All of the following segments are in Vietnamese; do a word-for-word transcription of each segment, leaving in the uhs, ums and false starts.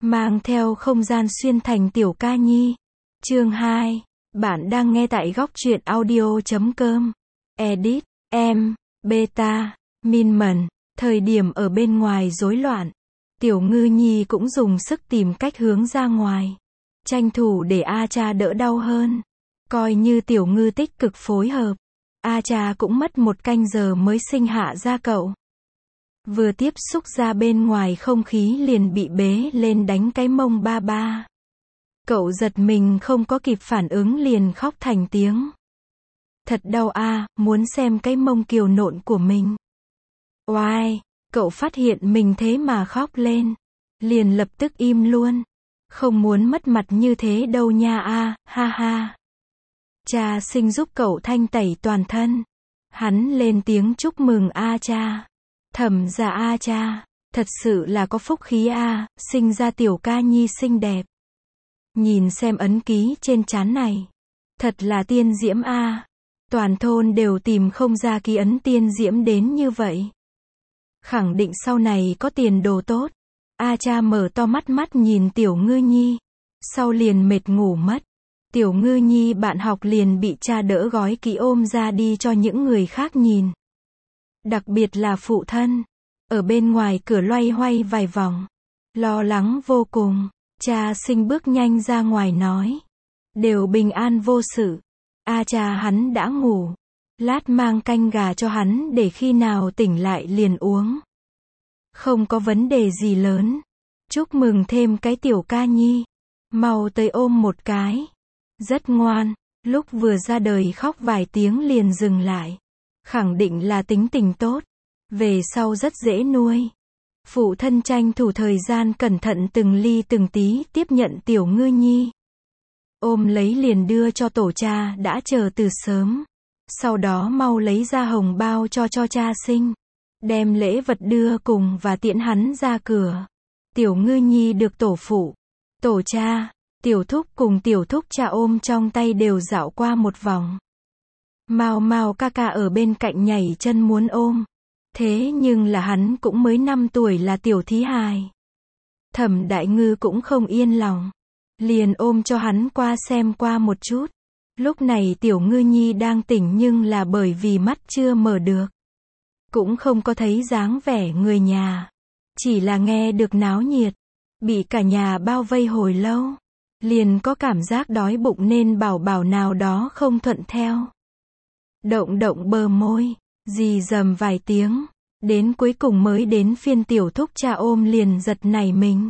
mang theo không gian xuyên thành tiểu ca nhi. Chương hai. Bạn đang nghe tại góc truyện audio chấm com. Edit, em, beta, Minman. Thời điểm ở bên ngoài rối loạn, Tiểu Ngư Nhi cũng dùng sức tìm cách hướng ra ngoài, tranh thủ để A Cha đỡ đau hơn. Coi như Tiểu Ngư tích cực phối hợp, A Cha cũng mất một canh giờ mới sinh hạ ra cậu. Vừa tiếp xúc ra bên ngoài không khí liền bị bế lên đánh cái mông ba ba. Cậu giật mình không có kịp phản ứng liền khóc thành tiếng. Thật đau a, muốn xem cái mông kiều nộn của mình. Oai, cậu phát hiện mình thế mà khóc lên. Liền lập tức im luôn. Không muốn mất mặt như thế đâu nha a, ha ha. Cha sinh giúp cậu thanh tẩy toàn thân. Hắn lên tiếng chúc mừng A Cha. Thầm ra A Cha, thật sự là có phúc khí a, sinh ra tiểu ca nhi xinh đẹp. Nhìn xem ấn ký trên trán này, thật là tiên diễm a. Toàn thôn đều tìm không ra ký ấn tiên diễm đến như vậy. Khẳng định sau này có tiền đồ tốt. A Cha mở to mắt mắt nhìn Tiểu Ngư Nhi, sau liền mệt ngủ mất. Tiểu Ngư Nhi bạn học liền bị cha đỡ gói kỹ ôm ra đi cho những người khác nhìn. Đặc biệt là phụ thân, ở bên ngoài cửa loay hoay vài vòng, lo lắng vô cùng. Cha sinh bước nhanh ra ngoài nói, đều bình an vô sự. A Cha hắn đã ngủ, lát mang canh gà cho hắn để khi nào tỉnh lại liền uống. Không có vấn đề gì lớn. Chúc mừng thêm cái tiểu ca nhi, mau tới ôm một cái. Rất ngoan, lúc vừa ra đời khóc vài tiếng liền dừng lại. Khẳng định là tính tình tốt, về sau rất dễ nuôi. Phụ thân tranh thủ thời gian cẩn thận từng ly từng tí tiếp nhận Tiểu Ngư Nhi. Ôm lấy liền đưa cho tổ cha đã chờ từ sớm. Sau đó mau lấy ra hồng bao cho cho cha sinh. Đem lễ vật đưa cùng và tiễn hắn ra cửa. Tiểu Ngư Nhi được tổ phụ, tổ cha, tiểu thúc cùng tiểu thúc cha ôm trong tay đều dạo qua một vòng. Mao Mao ca ca ở bên cạnh nhảy chân muốn ôm. Thế nhưng là hắn cũng mới năm tuổi là tiểu thí hài. Thẩm Đại Ngư cũng không yên lòng, liền ôm cho hắn qua xem qua một chút. Lúc này Tiểu Ngư Nhi đang tỉnh nhưng là bởi vì mắt chưa mở được, cũng không có thấy dáng vẻ người nhà, chỉ là nghe được náo nhiệt, bị cả nhà bao vây hồi lâu, liền có cảm giác đói bụng nên bảo bảo nào đó không thuận theo. Động động bờ môi, rì rầm vài tiếng, đến cuối cùng mới đến phiên tiểu thúc cha ôm liền giật nảy mình.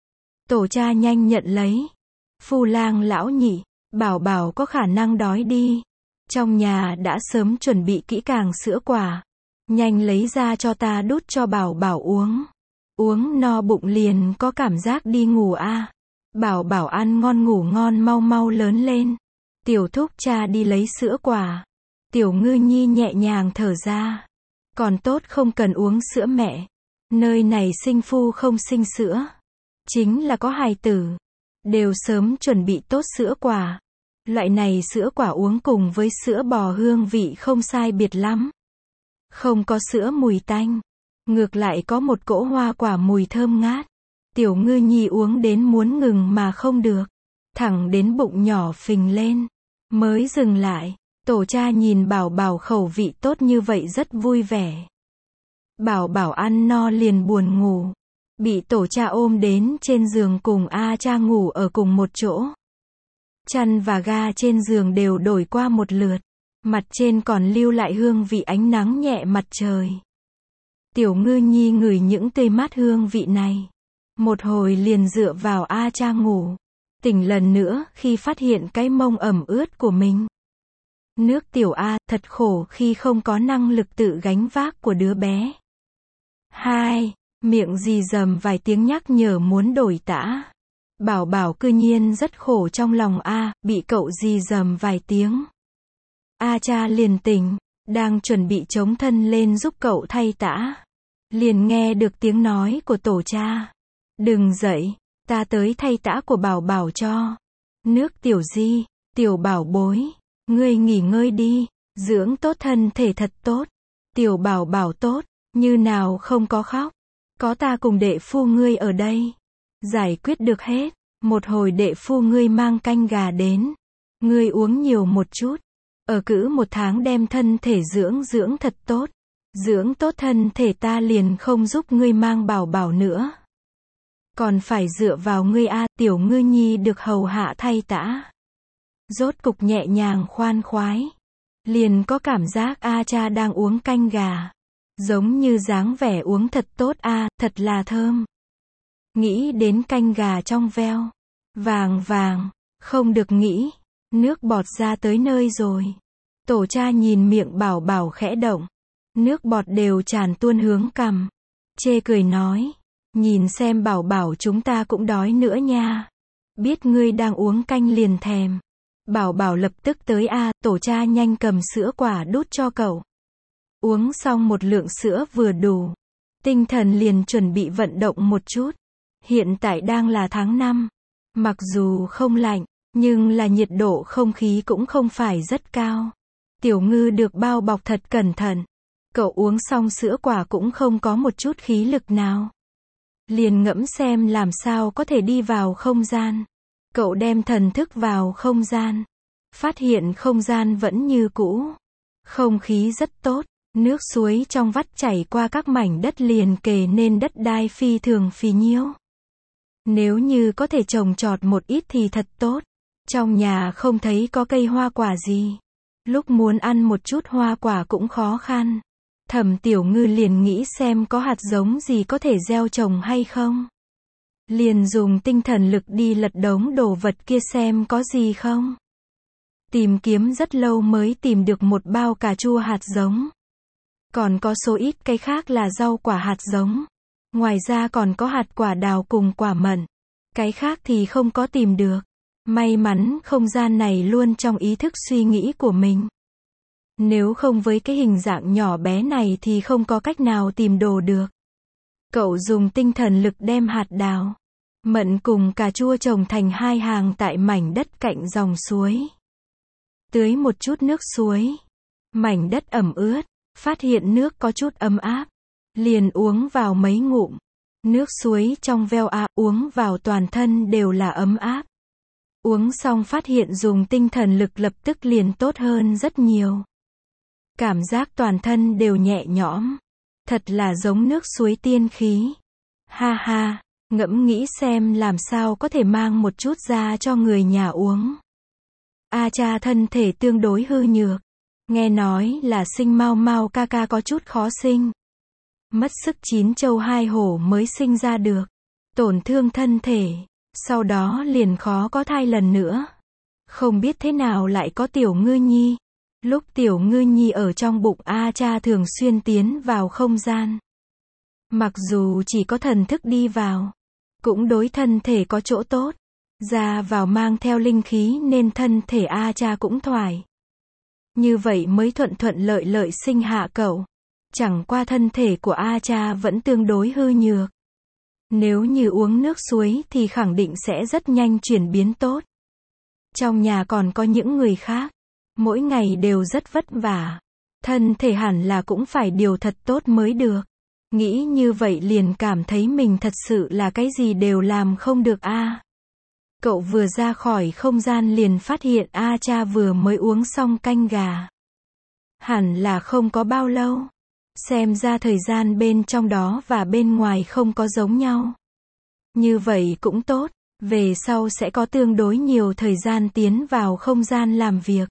Tổ cha nhanh nhận lấy. Phu lang lão nhị, bảo bảo có khả năng đói đi. Trong nhà đã sớm chuẩn bị kỹ càng sữa quả. Nhanh lấy ra cho ta đút cho bảo bảo uống. Uống no bụng liền có cảm giác đi ngủ a. À. Bảo bảo ăn ngon ngủ ngon mau mau lớn lên. Tiểu thúc cha đi lấy sữa quả. Tiểu Ngư Nhi nhẹ nhàng thở ra. Còn tốt không cần uống sữa mẹ. Nơi này sinh phu không sinh sữa. Chính là có hài tử. Đều sớm chuẩn bị tốt sữa quả. Loại này sữa quả uống cùng với sữa bò hương vị không sai biệt lắm. Không có sữa mùi tanh. Ngược lại có một cỗ hoa quả mùi thơm ngát. Tiểu Ngư Nhi uống đến muốn ngừng mà không được. Thẳng đến bụng nhỏ phình lên. Mới dừng lại. Tổ cha nhìn bảo bảo khẩu vị tốt như vậy rất vui vẻ. Bảo bảo ăn no liền buồn ngủ. Bị tổ cha ôm đến trên giường cùng A Cha ngủ ở cùng một chỗ. Chăn và ga trên giường đều đổi qua một lượt. Mặt trên còn lưu lại hương vị ánh nắng nhẹ mặt trời. Tiểu Ngư Nhi ngửi những tươi mát hương vị này. Một hồi liền dựa vào A Cha ngủ. Tỉnh lần nữa khi phát hiện cái mông ẩm ướt của mình. Nước tiểu A, thật khổ khi không có năng lực tự gánh vác của đứa bé. Hai, miệng rì rầm vài tiếng nhắc nhở muốn đổi tã. Bảo bảo cư nhiên rất khổ trong lòng A, bị cậu rì rầm vài tiếng. A Cha liền tỉnh, đang chuẩn bị chống thân lên giúp cậu thay tã. Liền nghe được tiếng nói của tổ cha. Đừng dậy, ta tới thay tã của bảo bảo cho. Nước tiểu di, tiểu bảo bối. Ngươi nghỉ ngơi đi, dưỡng tốt thân thể thật tốt. Tiểu bảo bảo tốt, như nào không có khóc. Có ta cùng đệ phu ngươi ở đây. Giải quyết được hết. Một hồi đệ phu ngươi mang canh gà đến. Ngươi uống nhiều một chút. Ở cữ một tháng đem thân thể dưỡng dưỡng thật tốt. Dưỡng tốt thân thể ta liền không giúp ngươi mang bảo bảo nữa. Còn phải dựa vào ngươi a, tiểu ngư nhi được hầu hạ thay tã. Rốt cục nhẹ nhàng khoan khoái. Liền có cảm giác a cha đang uống canh gà. Giống như dáng vẻ uống thật tốt a, thật là thơm. Nghĩ đến canh gà trong veo. Vàng vàng, không được nghĩ. Nước bọt ra tới nơi rồi. Tổ cha nhìn miệng bảo bảo khẽ động. Nước bọt đều tràn tuôn hướng cằm. Chê cười nói. Nhìn xem bảo bảo chúng ta cũng đói nữa nha. Biết ngươi đang uống canh liền thèm. Bảo bảo lập tức tới a, tổ cha nhanh cầm sữa quả đút cho cậu. Uống xong một lượng sữa vừa đủ. Tinh thần liền chuẩn bị vận động một chút. Hiện tại đang là tháng năm. Mặc dù không lạnh, nhưng là nhiệt độ không khí cũng không phải rất cao. Tiểu ngư được bao bọc thật cẩn thận. Cậu uống xong sữa quả cũng không có một chút khí lực nào. Liền ngẫm xem làm sao có thể đi vào không gian. Cậu đem thần thức vào không gian. Phát hiện không gian vẫn như cũ. Không khí rất tốt. Nước suối trong vắt chảy qua các mảnh đất liền kề nên đất đai phi thường phì nhiêu. Nếu như có thể trồng trọt một ít thì thật tốt. Trong nhà không thấy có cây hoa quả gì. Lúc muốn ăn một chút hoa quả cũng khó khăn. Thẩm Tiểu Ngư liền nghĩ xem có hạt giống gì có thể gieo trồng hay không. Liền dùng tinh thần lực đi lật đống đồ vật kia xem có gì không. Tìm kiếm rất lâu mới tìm được một bao cà chua hạt giống. Còn có số ít cái khác là rau quả hạt giống. Ngoài ra còn có hạt quả đào cùng quả mận. Cái khác thì không có tìm được. May mắn không gian này luôn trong ý thức suy nghĩ của mình. Nếu không với cái hình dạng nhỏ bé này thì không có cách nào tìm đồ được. Cậu dùng tinh thần lực đem hạt đào, mận cùng cà chua trồng thành hai hàng tại mảnh đất cạnh dòng suối. Tưới một chút nước suối. Mảnh đất ẩm ướt, phát hiện nước có chút ấm áp. Liền uống vào mấy ngụm. Nước suối trong veo a, uống vào toàn thân đều là ấm áp. Uống xong phát hiện dùng tinh thần lực lập tức liền tốt hơn rất nhiều. Cảm giác toàn thân đều nhẹ nhõm. Thật là giống nước suối tiên khí. Ha ha, ngẫm nghĩ xem làm sao có thể mang một chút ra cho người nhà uống. A cha thân thể tương đối hư nhược. Nghe nói là sinh mau mau ca ca có chút khó sinh. Mất sức chín châu hai hổ mới sinh ra được. Tổn thương thân thể. Sau đó liền khó có thai lần nữa. Không biết thế nào lại có tiểu ngư nhi. Lúc tiểu ngư nhi ở trong bụng A cha thường xuyên tiến vào không gian. Mặc dù chỉ có thần thức đi vào, cũng đối thân thể có chỗ tốt. Ra vào mang theo linh khí nên thân thể A cha cũng thoải. Như vậy mới thuận thuận lợi lợi sinh hạ cậu. Chẳng qua thân thể của A cha vẫn tương đối hư nhược. Nếu như uống nước suối thì khẳng định sẽ rất nhanh chuyển biến tốt. Trong nhà còn có những người khác. Mỗi ngày đều rất vất vả. Thân thể hẳn là cũng phải điều thật tốt mới được. Nghĩ như vậy liền cảm thấy mình thật sự là cái gì đều làm không được a. Cậu vừa ra khỏi không gian liền phát hiện A cha vừa mới uống xong canh gà. Hẳn là không có bao lâu. Xem ra thời gian bên trong đó và bên ngoài không có giống nhau. Như vậy cũng tốt, về sau sẽ có tương đối nhiều thời gian tiến vào không gian làm việc.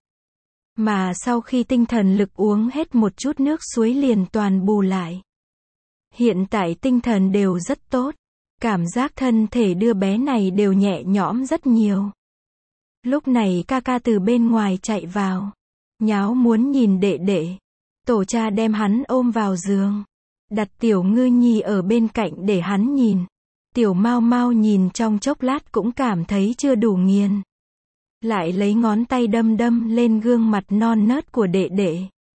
Mà sau khi tinh thần lực uống hết một chút nước suối liền toàn bù lại. Hiện tại tinh thần đều rất tốt. Cảm giác thân thể đứa bé này đều nhẹ nhõm rất nhiều. Lúc này ca ca từ bên ngoài chạy vào. Nháo muốn nhìn đệ đệ. Tổ cha đem hắn ôm vào giường. Đặt tiểu ngư nhi ở bên cạnh để hắn nhìn. Tiểu mau mau nhìn trong chốc lát cũng cảm thấy chưa đủ nghiền. Lại lấy ngón tay đâm đâm lên gương mặt non nớt của đệ đệ.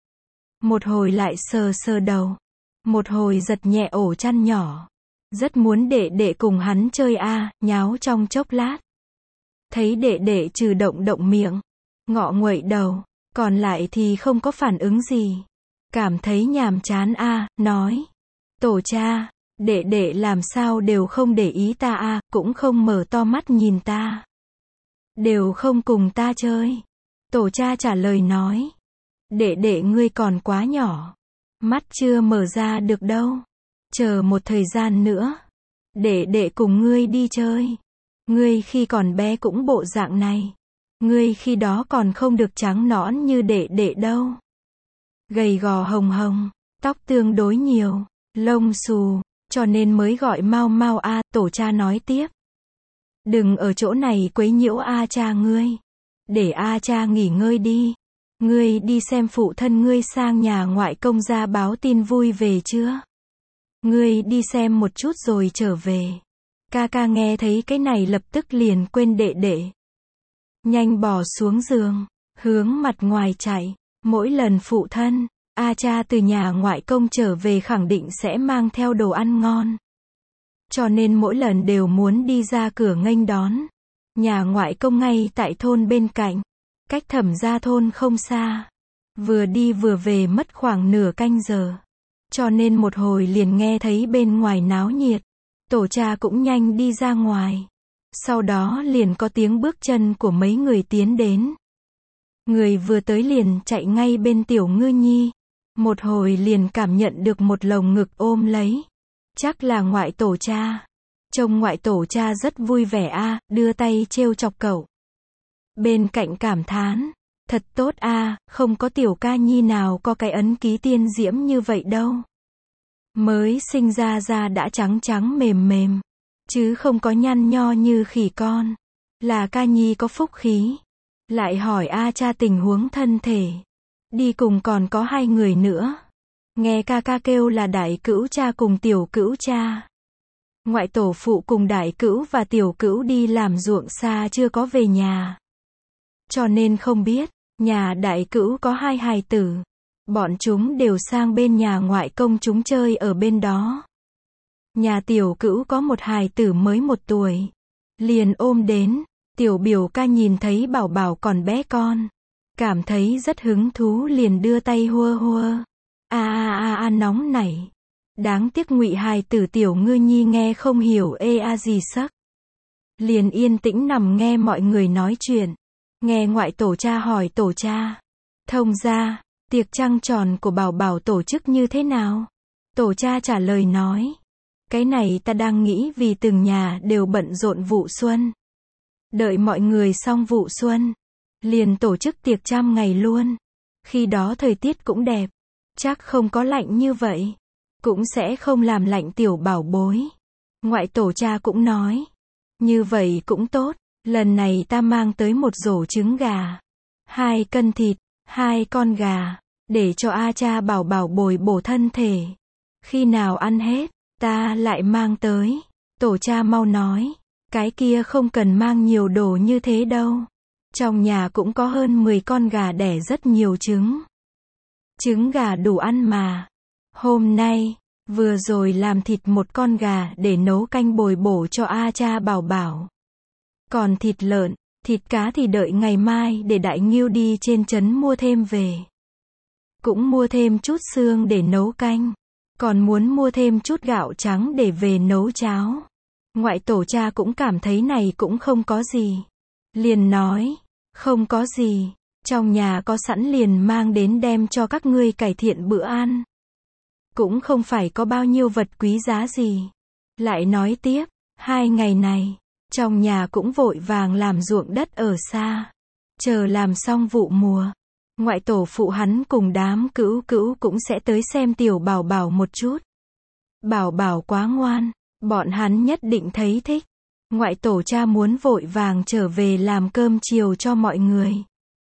Một hồi lại sờ sờ đầu. Một hồi giật nhẹ ổ chăn nhỏ. Rất muốn đệ đệ cùng hắn chơi a, à, nháo trong chốc lát. Thấy đệ đệ trừ động động miệng, ngọ nguậy đầu, còn lại thì không có phản ứng gì. Cảm thấy nhàm chán a, à, nói. Tổ cha, Đệ đệ làm sao đều không để ý ta à, cũng không mở to mắt nhìn ta. Đều không cùng ta chơi. Tổ cha trả lời nói. Đệ đệ ngươi còn quá nhỏ. Mắt chưa mở ra được đâu. Chờ một thời gian nữa. Đệ đệ cùng ngươi đi chơi. Ngươi khi còn bé cũng bộ dạng này. Ngươi khi đó còn không được trắng nõn như đệ đệ đâu. Gầy gò hồng hồng, tóc tương đối nhiều, lông xù, cho nên mới gọi mau mau a, tổ cha nói tiếp. Đừng ở chỗ này quấy nhiễu a cha ngươi. Để a cha nghỉ ngơi đi. Ngươi đi xem phụ thân ngươi sang nhà ngoại công gia báo tin vui về chưa? Ngươi đi xem một chút rồi trở về. Ca ca nghe thấy cái này lập tức liền quên đệ đệ. Nhanh bò xuống giường, hướng mặt ngoài chạy. Mỗi lần phụ thân, a cha từ nhà ngoại công trở về khẳng định sẽ mang theo đồ ăn ngon. Cho nên mỗi lần đều muốn đi ra cửa nghênh đón. Nhà ngoại công ngay tại thôn bên cạnh. Cách Thẩm gia thôn không xa. Vừa đi vừa về mất khoảng nửa canh giờ. Cho nên một hồi liền nghe thấy bên ngoài náo nhiệt. Tổ cha cũng nhanh đi ra ngoài. Sau đó liền có tiếng bước chân của mấy người tiến đến. Người vừa tới liền chạy ngay bên Tiểu Ngư Nhi. Một hồi liền cảm nhận được một lồng ngực ôm lấy. Chắc là ngoại tổ cha. Trông ngoại tổ cha rất vui vẻ a, đưa tay trêu chọc cậu. Bên cạnh cảm thán. Thật tốt a, không có Tiểu Ca Nhi nào có cái ấn ký tiên diễm như vậy đâu. Mới sinh ra ra đã trắng trắng mềm mềm. Chứ không có nhăn nho như khỉ con. Là Ca Nhi có phúc khí. Lại hỏi a cha tình huống thân thể. Đi cùng còn có hai người nữa. Nghe ca ca kêu là đại cữu cha cùng tiểu cữu cha. Ngoại tổ phụ cùng đại cữu và tiểu cữu đi làm ruộng xa chưa có về nhà. Cho nên không biết, nhà đại cữu có hai hài tử. Bọn chúng đều sang bên nhà ngoại công chúng chơi ở bên đó. Nhà tiểu cữu có một hài tử mới một tuổi. Liền ôm đến, tiểu biểu ca nhìn thấy bảo bảo còn bé con. Cảm thấy rất hứng thú liền đưa tay hua hua. A a a a nóng nảy. Đáng tiếc ngụy hài tử Tiểu Ngư Nhi nghe không hiểu ê a gì sắc. Liền yên tĩnh nằm nghe mọi người nói chuyện. Nghe ngoại tổ cha hỏi tổ cha. Thông ra, tiệc trăng tròn của bảo bảo tổ chức như thế nào? Tổ cha trả lời nói. Cái này ta đang nghĩ vì từng nhà đều bận rộn vụ xuân. Đợi mọi người xong vụ xuân. Liền tổ chức tiệc trăm ngày luôn. Khi đó thời tiết cũng đẹp. Chắc không có lạnh như vậy. Cũng sẽ không làm lạnh tiểu bảo bối. Ngoại tổ cha cũng nói. Như vậy cũng tốt. Lần này ta mang tới một rổ trứng gà. Hai cân thịt. Hai con gà. Để cho a cha bảo bảo bồi bổ thân thể. Khi nào ăn hết, ta lại mang tới. Tổ cha mau nói. Cái kia không cần mang nhiều đồ như thế đâu. Trong nhà cũng có hơn mười con gà đẻ rất nhiều trứng. Trứng gà đủ ăn mà. Hôm nay, vừa rồi làm thịt một con gà để nấu canh bồi bổ cho a cha bảo bảo. Còn thịt lợn, thịt cá thì đợi ngày mai để đại ngưu đi trên trấn mua thêm về. Cũng mua thêm chút xương để nấu canh. Còn muốn mua thêm chút gạo trắng để về nấu cháo. Ngoại tổ cha cũng cảm thấy này cũng không có gì. Liền nói, không có gì. Trong nhà có sẵn liền mang đến đem cho các ngươi cải thiện bữa ăn. Cũng không phải có bao nhiêu vật quý giá gì. Lại nói tiếp, hai ngày này, trong nhà cũng vội vàng làm ruộng đất ở xa. Chờ làm xong vụ mùa. Ngoại tổ phụ hắn cùng đám cữu cữu cũng sẽ tới xem tiểu bảo bảo một chút. Bảo bảo quá ngoan, bọn hắn nhất định thấy thích. Ngoại tổ cha muốn vội vàng trở về làm cơm chiều cho mọi người.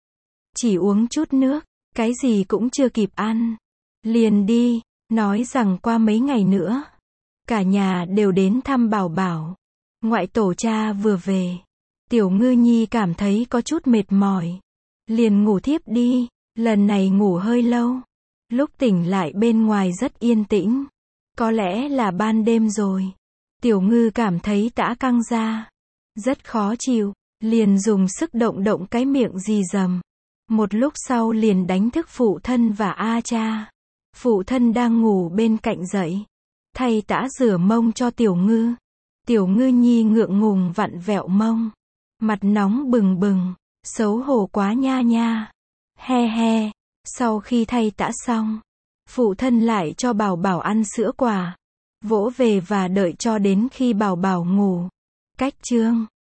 Chỉ uống chút nước, cái gì cũng chưa kịp ăn. Liền đi, nói rằng qua mấy ngày nữa. Cả nhà đều đến thăm bảo bảo. Ngoại tổ cha vừa về. Tiểu Ngư Nhi cảm thấy có chút mệt mỏi. Liền ngủ thiếp đi, lần này ngủ hơi lâu. Lúc tỉnh lại bên ngoài rất yên tĩnh. Có lẽ là ban đêm rồi. Tiểu Ngư cảm thấy tã căng ra. Rất khó chịu, liền dùng sức động động cái miệng rì rầm. Một lúc sau liền đánh thức phụ thân và a cha. Phụ thân đang ngủ bên cạnh dậy. Thay tã rửa mông cho Tiểu Ngư. Tiểu Ngư nhi ngượng ngùng vặn vẹo mông. Mặt nóng bừng bừng. Xấu hổ quá nha nha. He he. Sau khi thay tã xong, phụ thân lại cho bảo bảo ăn sữa quả. Vỗ về và đợi cho đến khi bảo bảo ngủ. Cách chương